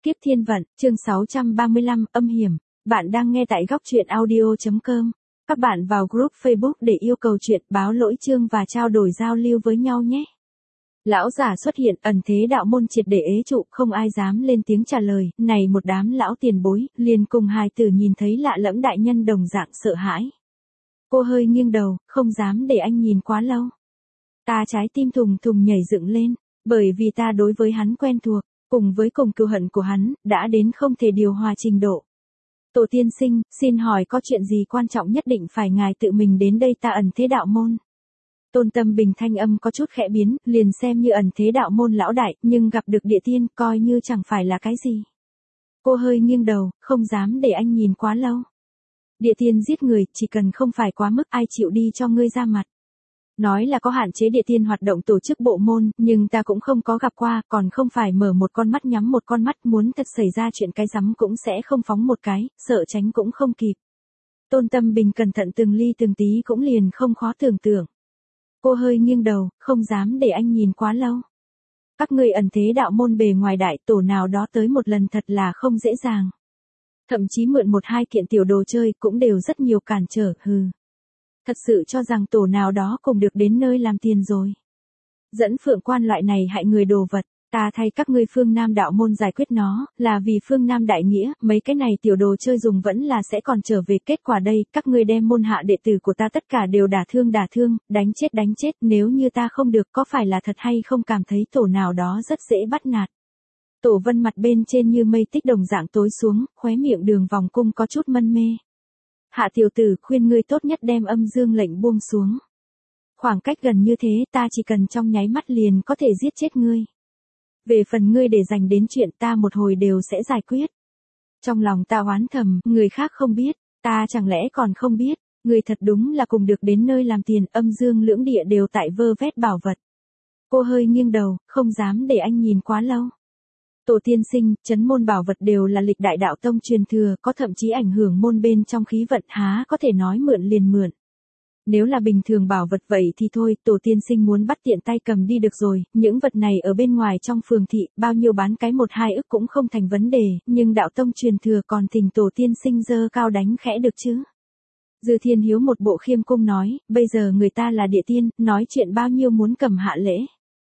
Kiếp Thiên Vận, chương 635, âm hiểm. Bạn đang nghe tại góc truyện audio.com. Các bạn vào group Facebook để yêu cầu chuyện, báo lỗi chương và trao đổi giao lưu với nhau nhé. Lão giả xuất hiện, ẩn thế đạo môn triệt để ế trụ, không ai dám lên tiếng trả lời. Này một đám lão tiền bối, liền cùng hài tử nhìn thấy lạ lẫm đại nhân đồng dạng sợ hãi. Cô hơi nghiêng đầu, không dám để anh nhìn quá lâu. Ta trái tim thùng thùng nhảy dựng lên, bởi vì ta đối với hắn quen thuộc, cùng với cùng cừu hận của hắn, đã đến không thể điều hòa trình độ. Tổ tiên sinh, xin hỏi có chuyện gì quan trọng nhất định phải ngài tự mình đến đây ta ẩn thế đạo môn. Tôn Tâm Bình thanh âm có chút khẽ biến, liền xem như ẩn thế đạo môn lão đại, nhưng gặp được địa tiên, coi như chẳng phải là cái gì. Cô hơi nghiêng đầu, không dám để anh nhìn quá lâu. Địa tiên giết người, chỉ cần không phải quá mức ai chịu đi cho ngươi ra mặt. Nói là có hạn chế địa tiên hoạt động tổ chức bộ môn, nhưng ta cũng không có gặp qua, còn không phải mở một con mắt nhắm một con mắt, muốn thật xảy ra chuyện cái rắm cũng sẽ không phóng một cái, sợ tránh cũng không kịp. Tôn Tâm Bình cẩn thận từng ly từng tí cũng liền không khó tưởng tượng. Cô hơi nghiêng đầu, không dám để anh nhìn quá lâu. Các ngươi ẩn thế đạo môn bề ngoài đại tổ nào đó tới một lần thật là không dễ dàng. Thậm chí mượn một hai kiện tiểu đồ chơi cũng đều rất nhiều cản trở, hừ. Thật sự cho rằng tổ nào đó cùng được đến nơi làm tiền rồi. Dẫn Phượng Quan loại này hại người đồ vật, ta thay các ngươi Phương Nam đạo môn giải quyết nó, là vì Phương Nam đại nghĩa, mấy cái này tiểu đồ chơi dùng vẫn là sẽ còn trở về kết quả đây, các ngươi đem môn hạ đệ tử của ta tất cả đều đả thương, đánh chết, nếu như ta không được có phải là thật hay không cảm thấy tổ nào đó rất dễ bắt nạt. Tổ Vân mặt bên trên như mây tích đồng dạng tối xuống, khóe miệng đường vòng cung có chút mân mê. Hạ tiểu tử, khuyên ngươi tốt nhất đem âm dương lệnh buông xuống. Khoảng cách gần như thế ta chỉ cần trong nháy mắt liền có thể giết chết ngươi. Về phần ngươi để dành đến chuyện ta một hồi đều sẽ giải quyết. Trong lòng ta oán thầm, người khác không biết, ta chẳng lẽ còn không biết, ngươi thật đúng là cùng được đến nơi làm tiền, âm dương lưỡng địa đều tại vơ vét bảo vật. Cô hơi nghiêng đầu, không dám để anh nhìn quá lâu. Tổ tiên sinh, chấn môn bảo vật đều là lịch đại đạo tông truyền thừa, có thậm chí ảnh hưởng môn bên trong khí vận, há có thể nói mượn liền mượn. Nếu là bình thường bảo vật vậy thì thôi, tổ tiên sinh muốn bắt tiện tay cầm đi được rồi, những vật này ở bên ngoài trong phường thị, bao nhiêu bán cái 1-2 ức cũng không thành vấn đề, nhưng đạo tông truyền thừa còn thỉnh tổ tiên sinh dơ cao đánh khẽ được chứ. Dư Thiên Hiếu một bộ khiêm cung nói, bây giờ người ta là địa tiên, nói chuyện bao nhiêu muốn cầm hạ lễ.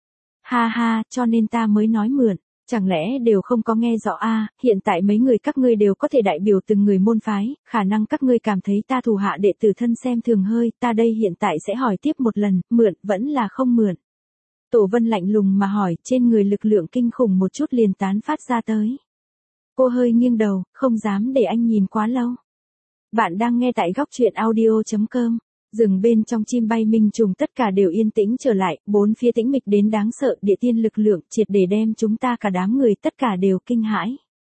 Ha ha, cho nên ta mới nói mượn. Chẳng lẽ đều không có nghe rõ hiện tại mấy người các ngươi đều có thể đại biểu từng người môn phái, khả năng các ngươi cảm thấy ta thủ hạ đệ tử thân xem thường hơi, ta đây hiện tại sẽ hỏi tiếp một lần, mượn vẫn là không mượn. Tổ Vân lạnh lùng mà hỏi, trên người lực lượng kinh khủng một chút liền tán phát ra tới. Cô hơi nghiêng đầu, không dám để anh nhìn quá lâu. Bạn đang nghe tại góc truyện audio.com. Rừng bên trong chim bay minh trùng tất cả đều yên tĩnh trở lại, bốn phía tĩnh mịch đến đáng sợ, địa tiên lực lượng triệt để đem chúng ta cả đám người tất cả đều kinh hãi.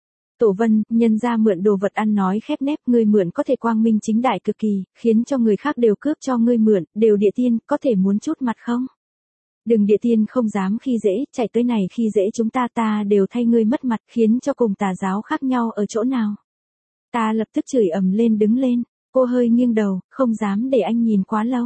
Tổ Vân, nhân ra mượn đồ vật ăn nói khép nép, ngươi mượn có thể quang minh chính đại cực kỳ, khiến cho người khác đều cướp cho ngươi mượn, đều địa tiên, có thể muốn chút mặt không? Đừng địa tiên không dám khi dễ, chạy tới này khi dễ chúng ta đều thay ngươi mất mặt, khiến cho cùng tà giáo khác nhau ở chỗ nào? Ta lập tức chửi ầm lên đứng lên. Cô hơi nghiêng đầu, không dám để anh nhìn quá lâu.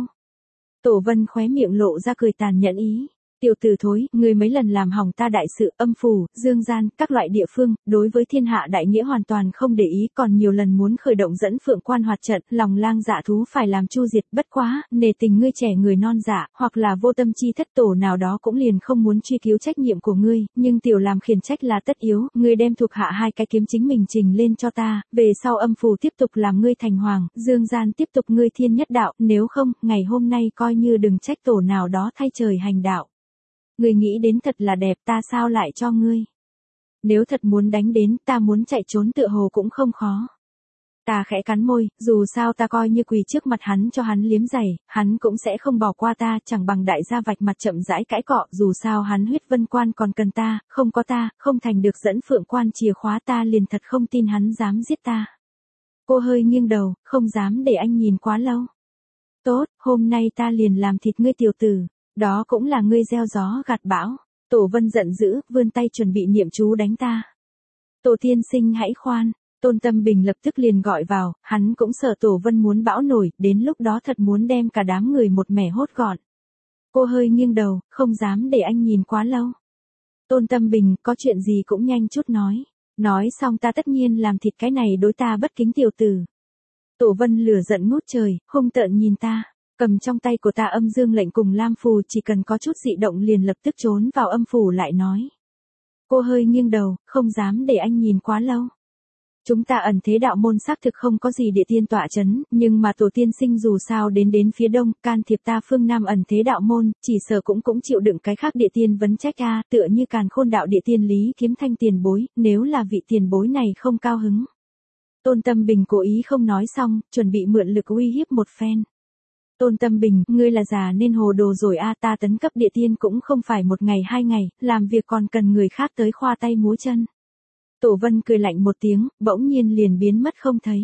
Tổ Vân khóe miệng lộ ra cười tàn nhẫn ý. Tiểu tử thối, người mấy lần làm hỏng ta đại sự, âm phủ, dương gian, các loại địa phương, đối với thiên hạ đại nghĩa hoàn toàn không để ý, còn nhiều lần muốn khởi động dẫn Phượng Quan hoạt trận, lòng lang dạ thú phải làm chu diệt, bất quá, nề tình ngươi trẻ người non dạ, hoặc là vô tâm chi thất tổ nào đó cũng liền không muốn truy cứu trách nhiệm của ngươi, nhưng tiểu làm khiển trách là tất yếu, ngươi đem thuộc hạ hai cái kiếm chính mình trình lên cho ta, về sau âm phủ tiếp tục làm ngươi thành hoàng, dương gian tiếp tục ngươi thiên nhất đạo, nếu không, ngày hôm nay coi như đừng trách tổ nào đó thay trời hành đạo. Ngươi nghĩ đến thật là đẹp, ta sao lại cho ngươi. Nếu thật muốn đánh đến, ta muốn chạy trốn tựa hồ cũng không khó. Ta khẽ cắn môi, dù sao ta coi như quỳ trước mặt hắn cho hắn liếm giày, hắn cũng sẽ không bỏ qua ta, chẳng bằng đại gia vạch mặt chậm rãi cãi cọ, dù sao hắn huyết vân quan còn cần ta, không có ta, không thành được dẫn Phượng Quan chìa khóa, ta liền thật không tin hắn dám giết ta. Cô hơi nghiêng đầu, không dám để anh nhìn quá lâu. Tốt, hôm nay ta liền làm thịt ngươi tiểu tử. Đó cũng là ngươi gieo gió gặt bão. Tổ Vân giận dữ, vươn tay chuẩn bị niệm chú đánh ta. Tổ tiên sinh hãy khoan. Tôn Tâm Bình lập tức liền gọi vào, hắn cũng sợ Tổ Vân muốn bão nổi, đến lúc đó thật muốn đem cả đám người một mẻ hốt gọn. Cô hơi nghiêng đầu, không dám để anh nhìn quá lâu. Tôn Tâm Bình, có chuyện gì cũng nhanh chút nói. Nói xong ta tất nhiên làm thịt cái này đối ta bất kính tiểu tử. Tổ Vân lửa giận ngút trời, hung tợn nhìn ta, cầm trong tay của ta âm dương lệnh cùng lam phù, chỉ cần có chút dị động liền lập tức trốn vào âm phủ lại nói. Cô hơi nghiêng đầu, không dám để anh nhìn quá lâu. Chúng ta ẩn thế đạo môn xác thực không có gì địa tiên tọa chấn, nhưng mà tổ tiên sinh dù sao đến phía đông, can thiệp ta phương Nam ẩn thế đạo môn, chỉ sợ cũng chịu đựng cái khác địa tiên vấn trách a, tựa như Càn Khôn đạo địa tiên Lý Kiếm Thanh tiền bối, nếu là vị tiền bối này không cao hứng. Tôn Tâm Bình cố ý không nói xong, chuẩn bị mượn lực uy hiếp một phen. Tôn Tâm Bình, ngươi là già nên hồ đồ rồi a, ta tấn cấp địa tiên cũng không phải một ngày hai ngày, làm việc còn cần người khác tới khoa tay múa chân. Tổ Vân cười lạnh một tiếng, bỗng nhiên liền biến mất không thấy.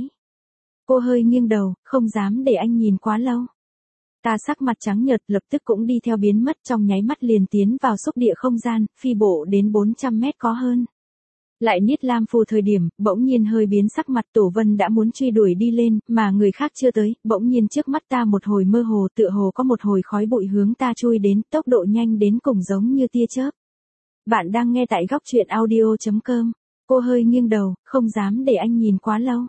Cô hơi nghiêng đầu, không dám để anh nhìn quá lâu. Ta sắc mặt trắng nhợt lập tức cũng đi theo biến mất, trong nháy mắt liền tiến vào xúc địa không gian, phi bộ đến 400 mét có hơn. Lại niết lam phù thời điểm, bỗng nhiên hơi biến sắc mặt. Tổ Vân đã muốn truy đuổi đi lên, mà người khác chưa tới, bỗng nhiên trước mắt ta một hồi mơ hồ, tựa hồ có một hồi khói bụi hướng ta chui đến, tốc độ nhanh đến cùng giống như tia chớp. Bạn đang nghe tại góc truyện audio.com. Cô hơi nghiêng đầu, không dám để anh nhìn quá lâu.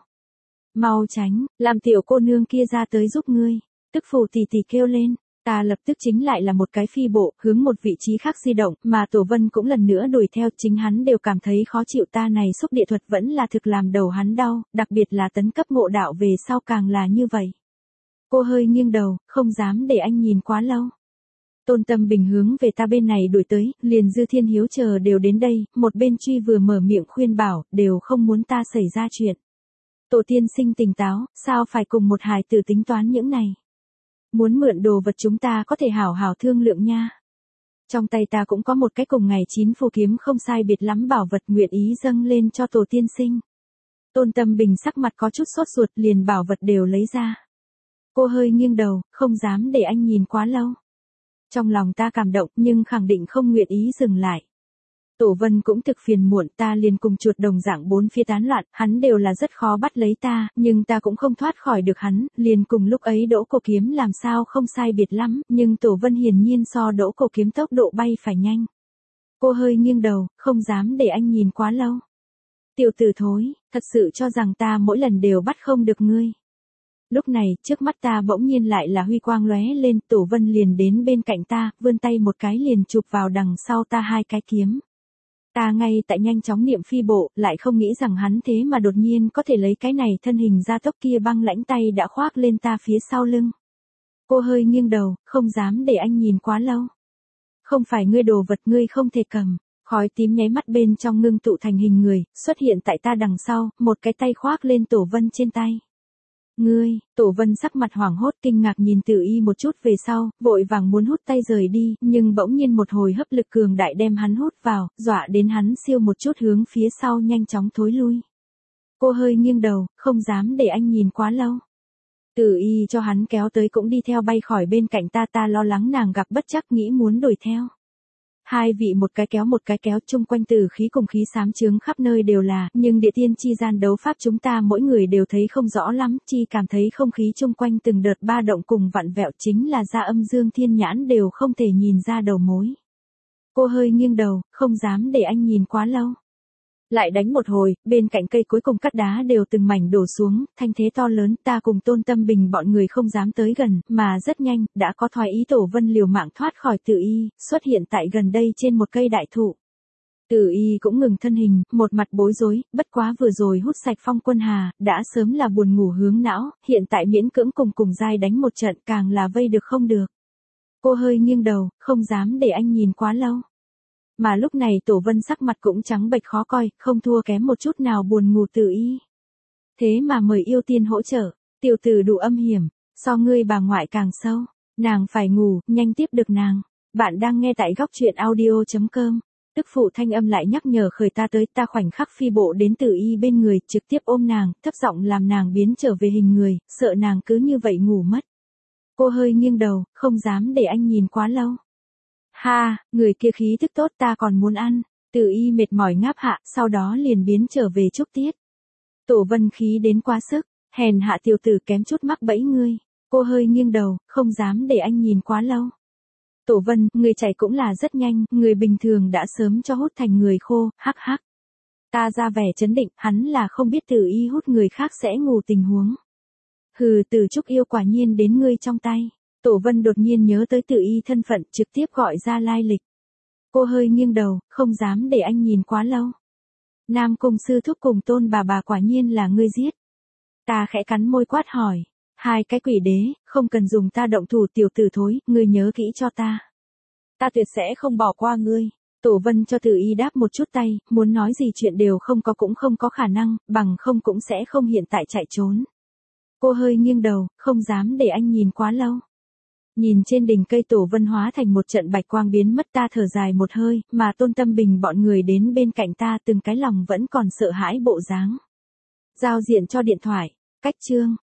Mau tránh, làm tiểu cô nương kia ra tới giúp ngươi. Tức Phù tì tì kêu lên. Ta lập tức chính lại là một cái phi bộ, hướng một vị trí khác di động, mà Tổ Vân cũng lần nữa đuổi theo, chính hắn đều cảm thấy khó chịu, ta này xúc địa thuật vẫn là thực làm đầu hắn đau, đặc biệt là tấn cấp ngộ đạo về sau càng là như vậy. Cô hơi nghiêng đầu, không dám để anh nhìn quá lâu. Tôn Tâm Bình hướng về ta bên này đuổi tới, liền Dư Thiên Hiếu chờ đều đến đây, một bên truy vừa mở miệng khuyên bảo, đều không muốn ta xảy ra chuyện. Tổ tiên sinh tỉnh táo, sao phải cùng một hài tử tính toán những này. Muốn mượn đồ vật chúng ta có thể hảo hảo thương lượng nha. Trong tay ta cũng có một cái cùng ngày 9 phù kiếm không sai biệt lắm bảo vật, nguyện ý dâng lên cho tổ tiên sinh. Tôn Tâm Bình sắc mặt có chút sốt ruột, liền bảo vật đều lấy ra. Cô hơi nghiêng đầu, không dám để anh nhìn quá lâu. Trong lòng ta cảm động nhưng khẳng định không nguyện ý dừng lại. Tổ Vân cũng thực phiền muộn, ta liền cùng chuột đồng dạng bốn phía tán loạn, hắn đều là rất khó bắt lấy ta, nhưng ta cũng không thoát khỏi được hắn, liền cùng lúc ấy Đỗ Cổ Kiếm làm sao không sai biệt lắm, nhưng Tổ Vân hiển nhiên so Đỗ Cổ Kiếm tốc độ bay phải nhanh. Cô hơi nghiêng đầu, không dám để anh nhìn quá lâu. Tiểu tử thối, thật sự cho rằng ta mỗi lần đều bắt không được ngươi. Lúc này, trước mắt ta bỗng nhiên lại là huy quang lóe lên, Tổ Vân liền đến bên cạnh ta, vươn tay một cái liền chụp vào đằng sau ta hai cái kiếm. Ta ngay tại nhanh chóng niệm phi bộ, lại không nghĩ rằng hắn thế mà đột nhiên có thể lấy cái này thân hình gia tốc kia băng lãnh tay đã khoác lên ta phía sau lưng. Cô hơi nghiêng đầu, không dám để anh nhìn quá lâu. Không phải ngươi đồ vật ngươi không thể cầm. Khói tím nháy mắt bên trong ngưng tụ thành hình người, xuất hiện tại ta đằng sau, một cái tay khoác lên Tổ Vân trên tay. Ngươi, Tổ Vân sắc mặt hoảng hốt kinh ngạc nhìn Tử Y một chút về sau, vội vàng muốn hút tay rời đi, nhưng bỗng nhiên một hồi hấp lực cường đại đem hắn hút vào, dọa đến hắn siêu một chút hướng phía sau nhanh chóng thối lui. Cô hơi nghiêng đầu, không dám để anh nhìn quá lâu. Tử Y cho hắn kéo tới cũng đi theo bay khỏi bên cạnh ta, ta lo lắng nàng gặp bất trắc nghĩ muốn đuổi theo. Hai vị một cái kéo chung quanh tử khí cùng khí xám chướng khắp nơi đều là, nhưng địa tiên chi gian đấu pháp chúng ta mỗi người đều thấy không rõ lắm, chi cảm thấy không khí chung quanh từng đợt ba động cùng vặn vẹo, chính là ra âm dương thiên nhãn đều không thể nhìn ra đầu mối. Cô hơi nghiêng đầu, không dám để anh nhìn quá lâu. Lại đánh một hồi, bên cạnh cây cuối cùng cắt đá đều từng mảnh đổ xuống, thanh thế to lớn, ta cùng Tôn Tâm Bình bọn người không dám tới gần, mà rất nhanh, đã có thoái ý Tổ Vân liều mạng thoát khỏi Tử Y, xuất hiện tại gần đây trên một cây đại thụ. Tử Y cũng ngừng thân hình, một mặt bối rối, bất quá vừa rồi hút sạch Phong Quân Hà, đã sớm là buồn ngủ hướng não, hiện tại miễn cưỡng cùng giai đánh một trận càng là vây được không được. Cô hơi nghiêng đầu, không dám để anh nhìn quá lâu. Mà lúc này Tổ Vân sắc mặt cũng trắng bệch khó coi, không thua kém một chút nào buồn ngủ Tử Y. Thế mà mời yêu tiên hỗ trợ, tiểu tử đủ âm hiểm, so ngươi bà ngoại càng sâu, nàng phải ngủ, nhanh tiếp được nàng. Bạn đang nghe tại góc truyện audio.com. Tức phụ thanh âm lại nhắc nhở khởi ta tới, ta khoảnh khắc phi bộ đến Tử Y bên người, trực tiếp ôm nàng, thấp giọng làm nàng biến trở về hình người, sợ nàng cứ như vậy ngủ mất. Cô hơi nghiêng đầu, không dám để anh nhìn quá lâu. Ha, người kia khí thức tốt ta còn muốn ăn. Tử Y mệt mỏi ngáp hạ, sau đó liền biến trở về Trúc Tiết. Tổ Vân khí đến quá sức, hèn hạ tiểu tử kém chút mắc bẫy ngươi. Cô hơi nghiêng đầu, không dám để anh nhìn quá lâu. Tổ Vân, người chạy cũng là rất nhanh, người bình thường đã sớm cho hút thành người khô, hắc hắc. Ta ra vẻ trấn định, hắn là không biết Tử Y hút người khác sẽ ngủ tình huống. Hừ, Tử Trúc yêu quả nhiên đến ngươi trong tay. Tổ Vân đột nhiên nhớ tới Tử Y thân phận, trực tiếp gọi ra lai lịch. Cô hơi nghiêng đầu, không dám để anh nhìn quá lâu. Nam Cung sư thúc cùng Tôn bà quả nhiên là ngươi giết. Ta khẽ cắn môi quát hỏi. Hai cái quỷ đế, không cần dùng ta động thủ tiểu tử thối, ngươi nhớ kỹ cho ta. Ta tuyệt sẽ không bỏ qua ngươi. Tổ Vân cho Tử Y đáp một chút tay, muốn nói gì chuyện đều không có cũng không có khả năng, bằng không cũng sẽ không hiện tại chạy trốn. Cô hơi nghiêng đầu, không dám để anh nhìn quá lâu. Nhìn trên đỉnh cây Tổ Vân hóa thành một trận bạch quang biến mất, ta thở dài một hơi, mà Tôn Tâm Bình bọn người đến bên cạnh ta từng cái lòng vẫn còn sợ hãi bộ dáng. Giao diện cho điện thoại, cách chương.